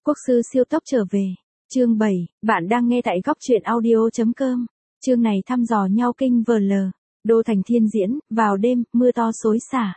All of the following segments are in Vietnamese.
Quốc sư siêu tốc trở về. Chương 7, bạn đang nghe tại góc truyện audio.com. Chương này thăm dò nhau kinh VL. Đô thành thiên diễn, vào đêm, mưa to xối xả.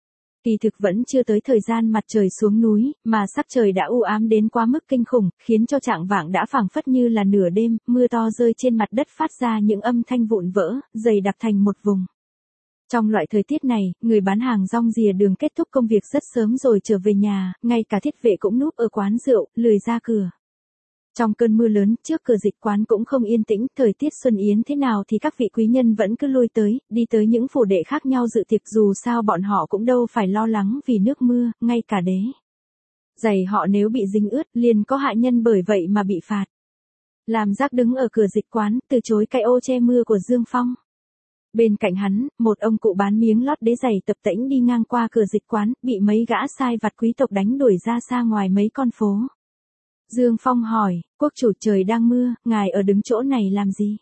Kỳ thực vẫn chưa tới thời gian mặt trời xuống núi, mà sắc trời đã u ám đến quá mức kinh khủng, khiến cho chạng vạng đã phảng phất như là nửa đêm, mưa to rơi trên mặt đất phát ra những âm thanh vụn vỡ, dày đặc thành một vùng. Trong loại thời tiết này, người bán hàng rong rìa đường kết thúc công việc rất sớm rồi trở về nhà, ngay cả thiết vệ cũng núp ở quán rượu, lười ra cửa. Trong cơn mưa lớn, trước cửa dịch quán cũng không yên tĩnh, thời tiết xuân yến thế nào thì các vị quý nhân vẫn cứ lui tới, đi tới những phủ đệ khác nhau dự tiệc, dù sao bọn họ cũng đâu phải lo lắng vì nước mưa, ngay cả đế giày họ nếu bị dính ướt, liền có hạ nhân bởi vậy mà bị phạt. Lam Giác đứng ở cửa dịch quán, từ chối cái ô che mưa của Dương Phong. Bên cạnh hắn, một ông cụ bán miếng lót đế giày tập tễnh đi ngang qua cửa dịch quán, bị mấy gã sai vặt quý tộc đánh đuổi ra xa ngoài mấy con phố. Dương Phong hỏi, quốc chủ trời đang mưa, ngài ở đứng chỗ này làm gì?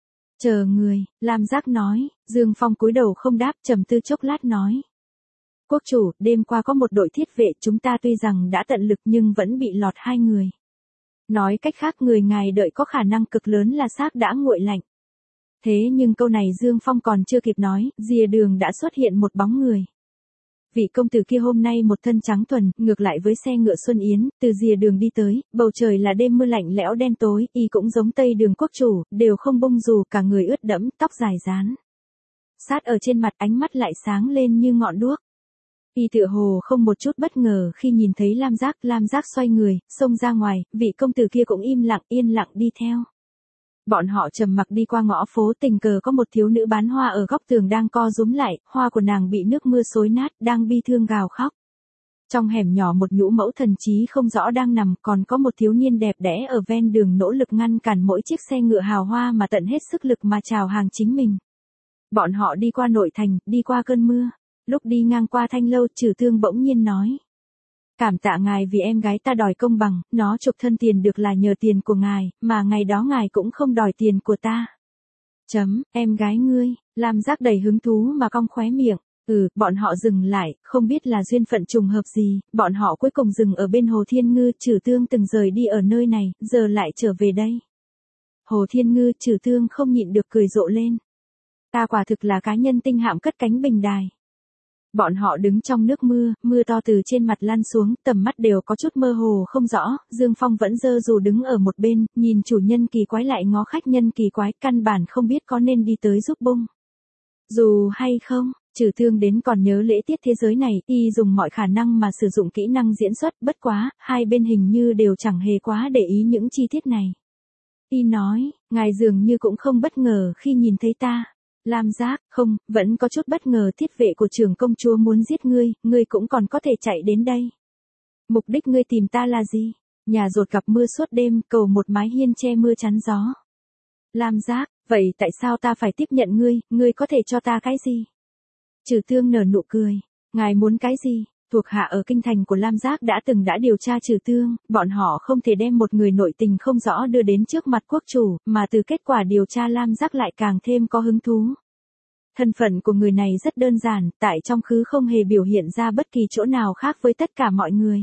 Chờ người, Lam Giác nói. Dương Phong cúi đầu không đáp, trầm tư chốc lát nói. Quốc chủ, đêm qua có một đội thiết vệ, chúng ta tuy rằng đã tận lực nhưng vẫn bị lọt 2 người. Nói cách khác, người ngài đợi có khả năng cực lớn là xác đã nguội lạnh. Thế nhưng câu này Dương Phong còn chưa kịp nói, rìa đường đã xuất hiện một bóng người. Vị công tử kia hôm nay một thân trắng thuần, ngược lại với xe ngựa Xuân Yến, từ rìa đường đi tới, bầu trời là đêm mưa lạnh lẽo đen tối, y cũng giống Tây Đường quốc chủ, đều không bông dù, cả người ướt đẫm, tóc dài rán sát ở trên mặt, ánh mắt lại sáng lên như ngọn đuốc. Y tựa hồ không một chút bất ngờ khi nhìn thấy Lam Giác xoay người, xông ra ngoài, vị công tử kia cũng im lặng, yên lặng đi theo. Bọn họ trầm mặc đi qua ngõ phố, tình cờ có một thiếu nữ bán hoa ở góc tường đang co rúm lại, hoa của nàng bị nước mưa xối nát, đang bi thương gào khóc. Trong hẻm nhỏ một nhũ mẫu thần trí không rõ đang nằm, còn có một thiếu niên đẹp đẽ ở ven đường nỗ lực ngăn cản mỗi chiếc xe ngựa hào hoa mà tận hết sức lực mà chào hàng chính mình. Bọn họ đi qua nội thành, đi qua cơn mưa. Lúc đi ngang qua Thanh Lâu, Trừ Thương bỗng nhiên nói. Cảm tạ ngài vì em gái ta đòi công bằng, nó chuộc thân tiền được là nhờ tiền của ngài, mà ngày đó ngài cũng không đòi tiền của ta. Em gái ngươi, Lam Giác đầy hứng thú mà cong khóe miệng. Bọn họ dừng lại, không biết là duyên phận trùng hợp gì, bọn họ cuối cùng dừng ở bên Hồ Thiên Ngư, Trừ Thương từng rời đi ở nơi này, giờ lại trở về đây. Hồ Thiên Ngư, Trừ Thương không nhịn được cười rộ lên. Ta quả thực là cá nhân tinh hạm cất cánh bình đài. Bọn họ đứng trong nước mưa, mưa to từ trên mặt lăn xuống, tầm mắt đều có chút mơ hồ không rõ, Dương Phong vẫn giơ dù đứng ở một bên, nhìn chủ nhân kỳ quái lại ngó khách nhân kỳ quái, căn bản không biết có nên đi tới giúp bung dù hay không. Trừ Thương đến còn nhớ lễ tiết thế giới này, y dùng mọi khả năng mà sử dụng kỹ năng diễn xuất, bất quá, hai bên hình như đều chẳng hề quá để ý những chi tiết này. Y nói, ngài dường như cũng không bất ngờ khi nhìn thấy ta. Lam Giác, không, vẫn có chút bất ngờ, thiết vệ của trưởng công chúa muốn giết ngươi cũng còn có thể chạy đến đây. Mục đích ngươi tìm ta là gì? Nhà dột gặp mưa suốt đêm, cầu một mái hiên che mưa chắn gió. Lam Giác, vậy tại sao ta phải tiếp nhận ngươi có thể cho ta cái gì? Trừ Thương nở nụ cười. Ngài muốn cái gì? Thuộc hạ ở kinh thành của Lam Giác đã điều tra Trừ Thương, bọn họ không thể đem một người nội tình không rõ đưa đến trước mặt quốc chủ, mà từ kết quả điều tra Lam Giác lại càng thêm có hứng thú. Thân phận của người này rất đơn giản, tại trong khứ không hề biểu hiện ra bất kỳ chỗ nào khác với tất cả mọi người.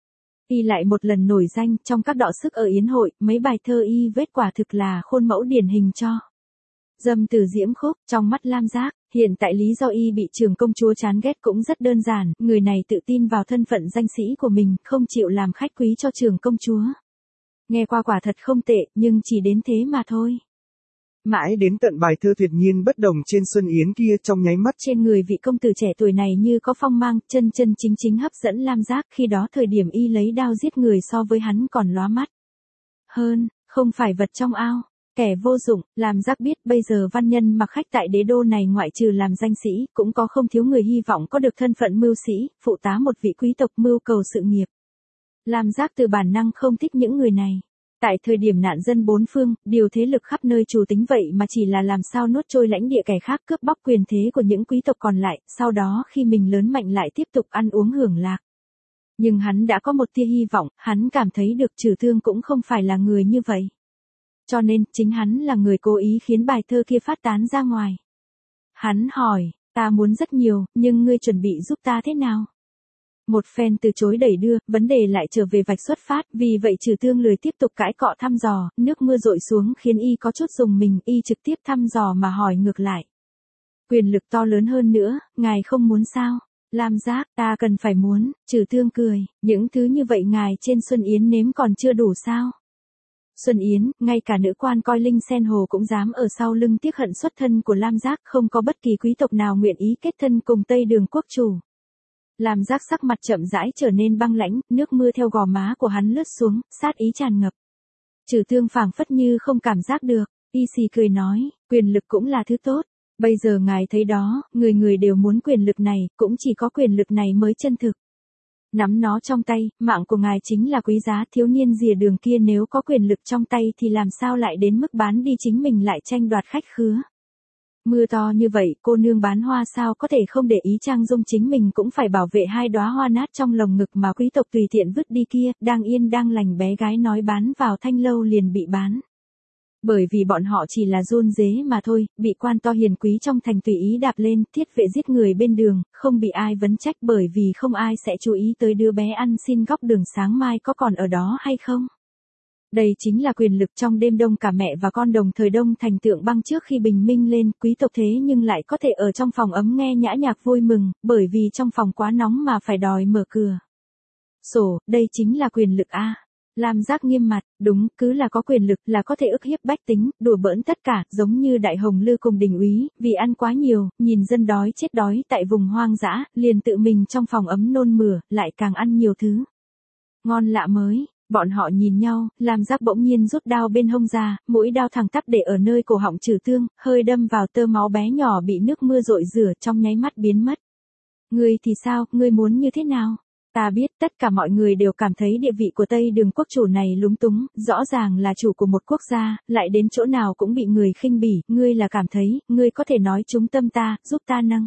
Y lại một lần nổi danh trong các đọ sức ở yến hội, mấy bài thơ y viết quả thực là khuôn mẫu điển hình cho dâm từ diễm khúc. Trong mắt Lam Giác, hiện tại lý do y bị trưởng công chúa chán ghét cũng rất đơn giản, người này tự tin vào thân phận danh sĩ của mình, không chịu làm khách quý cho trưởng công chúa. Nghe qua quả thật không tệ, nhưng chỉ đến thế mà thôi. Mãi đến tận bài thơ tuyệt nhiên bất đồng trên Xuân Yến kia, trong nháy mắt trên người vị công tử trẻ tuổi này như có phong mang, chân chính hấp dẫn Lam Giác, khi đó thời điểm y lấy đao giết người so với hắn còn lóa mắt hơn, không phải vật trong ao, kẻ vô dụng. Lam Giác biết bây giờ văn nhân mặc khách tại đế đô này ngoại trừ làm danh sĩ, cũng có không thiếu người hy vọng có được thân phận mưu sĩ, phụ tá một vị quý tộc mưu cầu sự nghiệp. Lam Giác từ bản năng không thích những người này. Tại thời điểm nạn dân bốn phương, điều thế lực khắp nơi chủ tính vậy mà chỉ là làm sao nuốt trôi lãnh địa kẻ khác, cướp bóc quyền thế của những quý tộc còn lại, sau đó khi mình lớn mạnh lại tiếp tục ăn uống hưởng lạc. Nhưng hắn đã có một tia hy vọng, hắn cảm thấy được Trừ Thương cũng không phải là người như vậy. Cho nên, chính hắn là người cố ý khiến bài thơ kia phát tán ra ngoài. Hắn hỏi, ta muốn rất nhiều, nhưng ngươi chuẩn bị giúp ta thế nào? Một phen từ chối đẩy đưa, vấn đề lại trở về vạch xuất phát, vì vậy Trừ Tương lười tiếp tục cãi cọ thăm dò, nước mưa dội xuống khiến y có chút rùng mình, y trực tiếp thăm dò mà hỏi ngược lại. Quyền lực to lớn hơn nữa, ngài không muốn sao? Lam Giác, ta cần phải muốn, Trừ Tương cười, những thứ như vậy ngài trên Xuân Yến nếm còn chưa đủ sao? Xuân Yến, ngay cả nữ quan coi Linh Sen Hồ cũng dám ở sau lưng tiếc hận xuất thân của Lam Giác, không có bất kỳ quý tộc nào nguyện ý kết thân cùng Tây Đường quốc chủ. Lam Giác sắc mặt chậm rãi trở nên băng lãnh, nước mưa theo gò má của hắn lướt xuống, sát ý tràn ngập. Trừ Tương phảng phất như không cảm giác được, y xì cười nói, quyền lực cũng là thứ tốt. Bây giờ ngài thấy đó, người người đều muốn quyền lực này, cũng chỉ có quyền lực này mới chân thực. Nắm nó trong tay, mạng của ngài chính là quý giá, thiếu niên rìa đường kia nếu có quyền lực trong tay thì làm sao lại đến mức bán đi chính mình lại tranh đoạt khách khứa. Mưa to như vậy, cô nương bán hoa sao có thể không để ý trang dung chính mình cũng phải bảo vệ hai đóa hoa nát trong lồng ngực mà quý tộc tùy tiện vứt đi kia, đang yên đang lành bé gái nói bán vào thanh lâu liền bị bán. Bởi vì bọn họ chỉ là run rế mà thôi, bị quan to hiền quý trong thành tùy ý đạp lên, thiết vệ giết người bên đường, không bị ai vấn trách bởi vì không ai sẽ chú ý tới đứa bé ăn xin góc đường sáng mai có còn ở đó hay không. Đây chính là quyền lực trong đêm đông cả mẹ và con đồng thời đông thành tượng băng trước khi bình minh lên, quý tộc thế nhưng lại có thể ở trong phòng ấm nghe nhã nhạc vui mừng, bởi vì trong phòng quá nóng mà phải đòi mở cửa sổ, đây chính là quyền lực a. Lam Giác nghiêm mặt, đúng, cứ là có quyền lực là có thể ức hiếp bách tính, đùa bỡn tất cả, giống như Đại Hồng Lư cùng Đình Úy, vì ăn quá nhiều, nhìn dân đói chết đói tại vùng hoang dã, liền tự mình trong phòng ấm nôn mửa, lại càng ăn nhiều thứ ngon lạ mới. Bọn họ nhìn nhau, Lam Giác bỗng nhiên rút đao bên hông ra, mũi đao thẳng tắp để ở nơi cổ họng Trừ Tương, hơi đâm vào tơ máu bé nhỏ bị nước mưa dội rửa trong nháy mắt biến mất. Ngươi thì sao, ngươi muốn như thế nào? Ta biết tất cả mọi người đều cảm thấy địa vị của Tây Đường quốc chủ này lúng túng, rõ ràng là chủ của một quốc gia, lại đến chỗ nào cũng bị người khinh bỉ, ngươi là cảm thấy, ngươi có thể nói trúng tâm ta, giúp ta nâng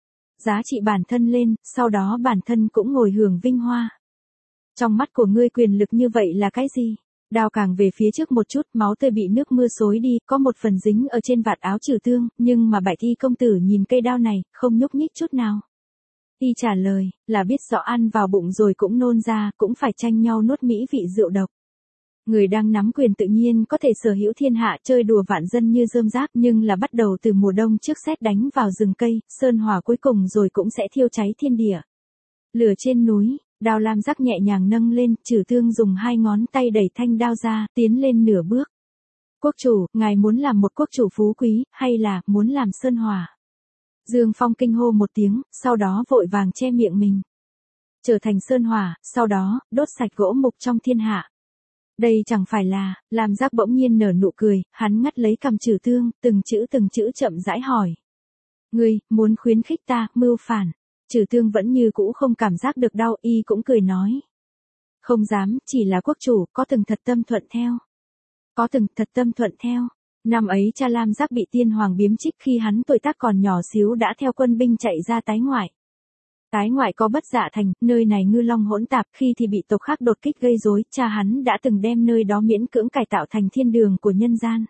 giá trị bản thân lên, sau đó bản thân cũng ngồi hưởng vinh hoa. Trong mắt của ngươi quyền lực như vậy là cái gì? Đao càng về phía trước một chút, máu tươi bị nước mưa xối đi, có một phần dính ở trên vạt áo Trừ Tương, nhưng mà Bạch Y công tử nhìn cây đao này, không nhúc nhích chút nào. Y trả lời, là biết rõ ăn vào bụng rồi cũng nôn ra, cũng phải tranh nhau nuốt mỹ vị rượu độc. Người đang nắm quyền tự nhiên có thể sở hữu thiên hạ chơi đùa vạn dân như rơm rác, nhưng là bắt đầu từ mùa đông trước sét đánh vào rừng cây, sơn hỏa cuối cùng rồi cũng sẽ thiêu cháy thiên địa. Lửa trên núi, đao Lam Giác nhẹ nhàng nâng lên, Trừ Tương dùng hai ngón tay đẩy thanh đao ra, tiến lên nửa bước. Quốc chủ, ngài muốn làm một quốc chủ phú quý, hay là muốn làm sơn hỏa? Dương Phong kinh hô một tiếng, sau đó vội vàng che miệng mình. Trở thành sơn hỏa, sau đó, đốt sạch gỗ mục trong thiên hạ. Đây chẳng phải là, Lam Giác bỗng nhiên nở nụ cười, hắn ngắt lấy cằm Trừ Tương, từng chữ chậm rãi hỏi. Ngươi, muốn khuyến khích ta, mưu phản. Trừ Tương vẫn như cũ không cảm giác được đau, y cũng cười nói. Không dám, chỉ là quốc chủ, có từng thật tâm thuận theo. Có từng thật tâm thuận theo. Năm ấy cha Lam Giác bị tiên hoàng biếm trích khi hắn tuổi tác còn nhỏ xíu đã theo quân binh chạy ra tái ngoại. Tái ngoại có Bất Dạ Thành, nơi này ngư long hỗn tạp, khi thì bị tộc khác đột kích gây rối, cha hắn đã từng đem nơi đó miễn cưỡng cải tạo thành thiên đường của nhân gian.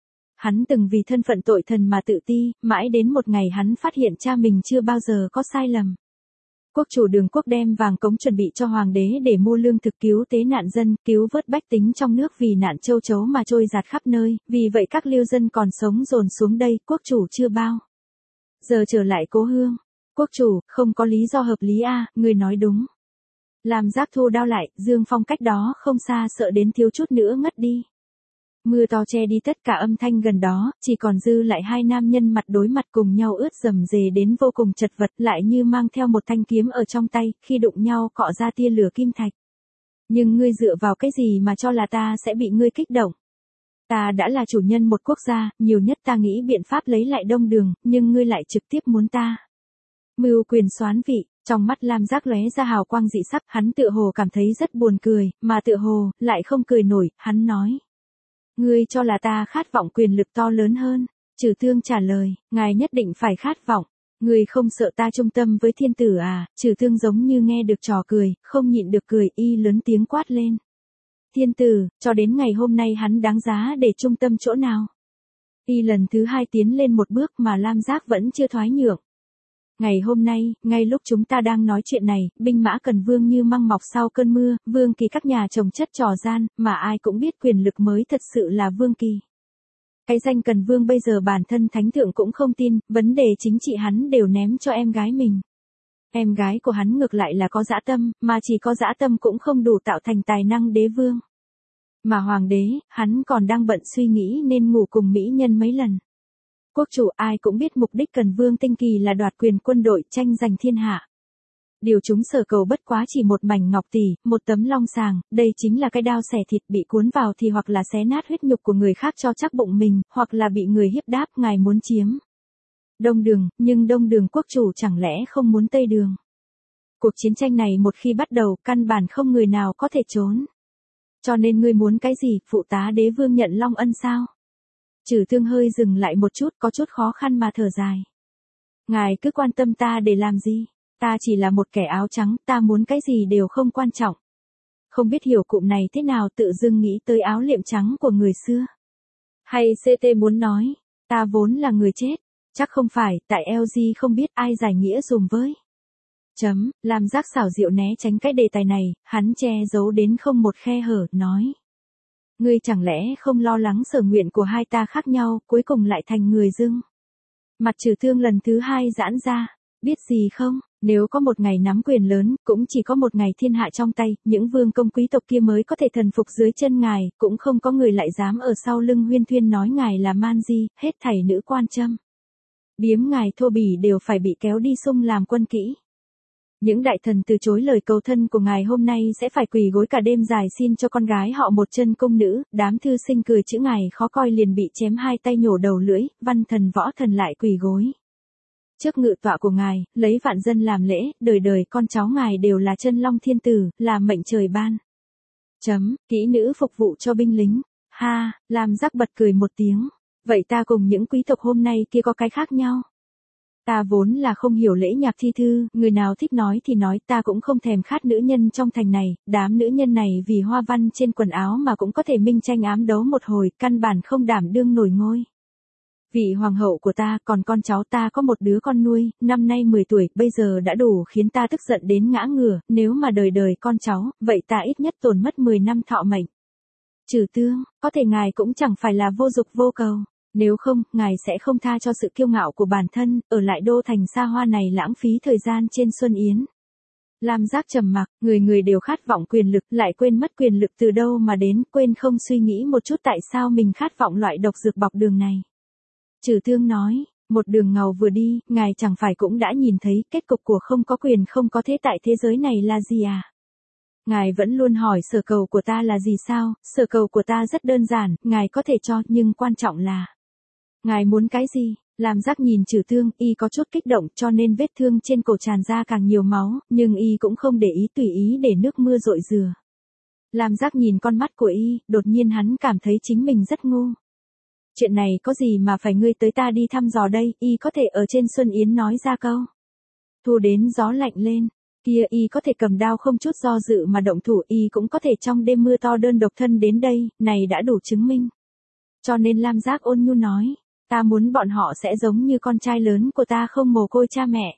Hắn từng vì thân phận tội thần mà tự ti, mãi đến một ngày hắn phát hiện cha mình chưa bao giờ có sai lầm. Quốc chủ Đường Quốc đem vàng cống chuẩn bị cho hoàng đế để mua lương thực cứu tế nạn dân, cứu vớt bách tính trong nước vì nạn châu chấu mà trôi dạt khắp nơi, vì vậy các lưu dân còn sống dồn xuống đây, quốc chủ chưa bao giờ trở lại cố hương. Quốc chủ, không có lý do hợp lý a, người nói đúng. Lam Giác thu đao lại, Dương Phong cách đó không xa sợ đến thiếu chút nữa ngất đi. Mưa to che đi tất cả âm thanh gần đó, chỉ còn dư lại hai nam nhân mặt đối mặt cùng nhau ướt rầm rề đến vô cùng chật vật, lại như mang theo một thanh kiếm ở trong tay, khi đụng nhau cọ ra tia lửa kim thạch. Nhưng ngươi dựa vào cái gì mà cho là ta sẽ bị ngươi kích động? Ta đã là chủ nhân một quốc gia, nhiều nhất ta nghĩ biện pháp lấy lại Đông Đường, nhưng ngươi lại trực tiếp muốn ta mưu quyền soán vị. Trong mắt Lam Giác lóe ra hào quang dị sắc, hắn tựa hồ cảm thấy rất buồn cười, mà tựa hồ lại không cười nổi, hắn nói. Ngươi cho là ta khát vọng quyền lực to lớn hơn? Trừ Tương trả lời, ngài nhất định phải khát vọng. Ngươi không sợ ta trung tâm với thiên tử à? Trừ Tương giống như nghe được trò cười, không nhịn được cười, y lớn tiếng quát lên. Thiên tử, cho đến ngày hôm nay hắn đáng giá để trung tâm chỗ nào? Y lần thứ hai tiến lên một bước mà Lam Giác vẫn chưa thoái nhượng. Ngày hôm nay, ngay lúc chúng ta đang nói chuyện này, binh mã Cần Vương như măng mọc sau cơn mưa, Vương Kỳ các nhà trồng chất trò gian, mà ai cũng biết quyền lực mới thật sự là Vương Kỳ. Cái danh Cần Vương bây giờ bản thân thánh thượng cũng không tin, vấn đề chính trị hắn đều ném cho em gái mình. Em gái của hắn ngược lại là có dã tâm, mà chỉ có dã tâm cũng không đủ tạo thành tài năng đế vương. Mà hoàng đế, hắn còn đang bận suy nghĩ nên ngủ cùng mỹ nhân mấy lần. Quốc chủ ai cũng biết mục đích Cần Vương tinh kỳ là đoạt quyền quân đội tranh giành thiên hạ. Điều chúng sở cầu bất quá chỉ một mảnh ngọc tỷ, một tấm long sàng, đây chính là cái đao xẻ thịt bị cuốn vào thì hoặc là xé nát huyết nhục của người khác cho chắc bụng mình, hoặc là bị người hiếp đáp ngài muốn chiếm. Đông Đường, nhưng Đông Đường quốc chủ chẳng lẽ không muốn Tây Đường. Cuộc chiến tranh này một khi bắt đầu, căn bản không người nào có thể trốn. Cho nên ngươi muốn cái gì, phụ tá đế vương nhận long ân sao? Trừ Thương hơi dừng lại một chút, có chút khó khăn mà thở dài. Ngài cứ quan tâm ta để làm gì? Ta chỉ là một kẻ áo trắng, ta muốn cái gì đều không quan trọng. Không biết hiểu cụm này thế nào, tự dưng nghĩ tới áo liệm trắng của người xưa. Hay CT muốn nói, ta vốn là người chết. Chắc không phải, tại LG không biết ai giải nghĩa dùm với. Lam Giác xảo diệu né tránh cái đề tài này, hắn che giấu đến không một khe hở, nói. Ngươi chẳng lẽ không lo lắng sở nguyện của hai ta khác nhau, cuối cùng lại thành người dưng. Mặt Trừ Thương lần thứ hai giãn ra, biết gì không, nếu có một ngày nắm quyền lớn, cũng chỉ có một ngày thiên hạ trong tay, những vương công quý tộc kia mới có thể thần phục dưới chân ngài, cũng không có người lại dám ở sau lưng huyên thuyên nói ngài là man di, hết thảy nữ quan châm. Biếm ngài thô bỉ đều phải bị kéo đi sung làm quân kỹ. Những đại thần từ chối lời cầu thân của ngài hôm nay sẽ phải quỳ gối cả đêm dài xin cho con gái họ một chân cung nữ, đám thư sinh cười chữ ngài khó coi liền bị chém hai tay nhổ đầu lưỡi, văn thần võ thần lại quỳ gối. Trước ngự tọa của ngài, lấy vạn dân làm lễ, đời đời con cháu ngài đều là chân long thiên tử, là mệnh trời ban. Kỹ nữ phục vụ cho binh lính. Ha, Lam Giác bật cười một tiếng. Vậy ta cùng những quý tộc hôm nay kia có cái khác nhau? Ta vốn là không hiểu lễ nhạc thi thư, người nào thích nói thì nói, ta cũng không thèm khát nữ nhân trong thành này, đám nữ nhân này vì hoa văn trên quần áo mà cũng có thể minh tranh ám đấu một hồi, căn bản không đảm đương nổi ngôi. Vị hoàng hậu của ta, còn con cháu ta có một đứa con nuôi, năm nay 10 tuổi, bây giờ đã đủ khiến ta tức giận đến ngã ngửa, nếu mà đời đời con cháu, vậy ta ít nhất tổn mất 10 năm thọ mệnh. Trừ Tương, có thể ngài cũng chẳng phải là vô dục vô cầu. Nếu không, ngài sẽ không tha cho sự kiêu ngạo của bản thân, ở lại đô thành xa hoa này lãng phí thời gian trên Xuân Yến. Lam Giác trầm mặc, người người đều khát vọng quyền lực, lại quên mất quyền lực từ đâu mà đến, quên không suy nghĩ một chút tại sao mình khát vọng loại độc dược bọc đường này. Trừ Thương nói, một đường ngầu vừa đi, ngài chẳng phải cũng đã nhìn thấy kết cục của không có quyền không có thế tại thế giới này là gì à? Ngài vẫn luôn hỏi sở cầu của ta là gì sao, sở cầu của ta rất đơn giản, ngài có thể cho, nhưng quan trọng là ngài muốn cái gì? Lam Giác nhìn Trừ Thương, y có chút kích động cho nên vết thương trên cổ tràn ra càng nhiều máu, nhưng y cũng không để ý tùy ý để nước mưa rội rửa. Lam Giác nhìn con mắt của y, đột nhiên hắn cảm thấy chính mình rất ngu. Chuyện này có gì mà phải ngươi tới ta đi thăm dò đây, y có thể ở trên Xuân Yến nói ra câu. Thu đến gió lạnh lên, kia y có thể cầm đao không chút do dự mà động thủ, y cũng có thể trong đêm mưa to đơn độc thân đến đây, này đã đủ chứng minh. Cho nên Lam Giác ôn nhu nói, ta muốn bọn họ sẽ giống như con trai lớn của ta không mồ côi cha mẹ.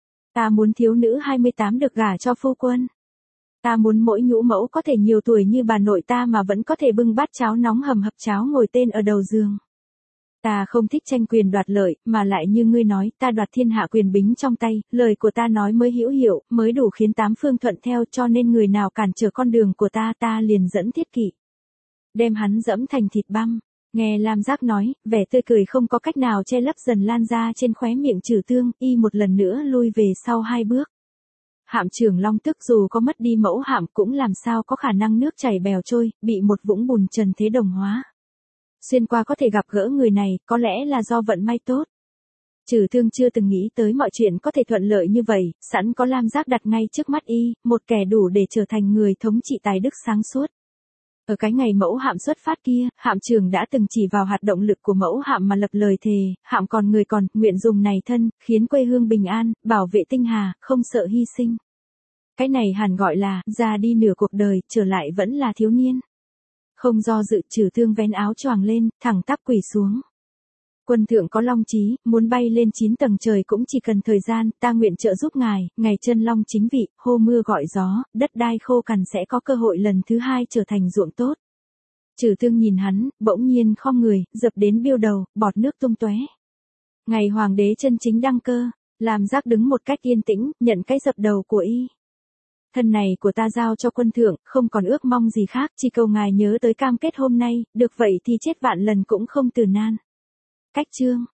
Ta muốn thiếu nữ 28 được gả cho phu quân. Ta muốn mỗi nhũ mẫu có thể nhiều tuổi như bà nội ta mà vẫn có thể bưng bát cháo nóng hầm hập cháo ngồi tên ở đầu giường. Ta không thích tranh quyền đoạt lợi, mà lại như ngươi nói, ta đoạt thiên hạ quyền bính trong tay, lời của ta nói mới hữu hiệu, mới đủ khiến tám phương thuận theo, cho nên người nào cản trở con đường của ta, ta liền dẫn thiết kỵ. Đem hắn dẫm thành thịt băm. Nghe Lam Giác nói, vẻ tươi cười không có cách nào che lấp dần lan ra trên khóe miệng Trừ Thương, y một lần nữa lui về sau 2 bước. Hạm trưởng Long Tức dù có mất đi mẫu hạm cũng làm sao có khả năng nước chảy bèo trôi, bị một vũng bùn trần thế đồng hóa. Xuyên qua có thể gặp gỡ người này, có lẽ là do vận may tốt. Trừ Thương chưa từng nghĩ tới mọi chuyện có thể thuận lợi như vậy, sẵn có Lam Giác đặt ngay trước mắt y, một kẻ đủ để trở thành người thống trị tài đức sáng suốt. Ở cái ngày mẫu hạm xuất phát kia, hạm trưởng đã từng chỉ vào hạt động lực của mẫu hạm mà lập lời thề, hạm còn người còn, nguyện dùng này thân, khiến quê hương bình an, bảo vệ tinh hà, không sợ hy sinh. Cái này hẳn gọi là, già đi nửa cuộc đời, trở lại vẫn là thiếu niên. Không do dự, Trừ Thương vén áo choàng lên, thẳng tắp quỳ xuống. Quân thượng có long chí, muốn bay lên 9 tầng trời cũng chỉ cần thời gian, ta nguyện trợ giúp ngài, ngày chân long chính vị, hô mưa gọi gió, đất đai khô cằn sẽ có cơ hội lần thứ 2 trở thành ruộng tốt. Trừ Tương nhìn hắn, bỗng nhiên khom người, dập đến biêu đầu, bọt nước tung tóe. Ngày hoàng đế chân chính đăng cơ, làm Giác đứng một cách yên tĩnh, nhận cái dập đầu của y. Thân này của ta giao cho quân thượng, không còn ước mong gì khác, chỉ cầu ngài nhớ tới cam kết hôm nay, được vậy thì chết vạn lần cũng không từ nan. Cách chương